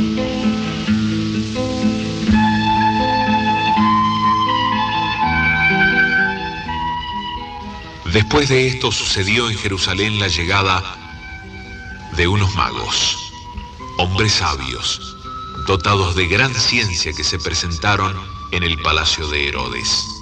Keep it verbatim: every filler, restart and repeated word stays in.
Después de esto sucedió en Jerusalén la llegada de unos magos, hombres sabios, dotados de gran ciencia, que se presentaron en el palacio de Herodes.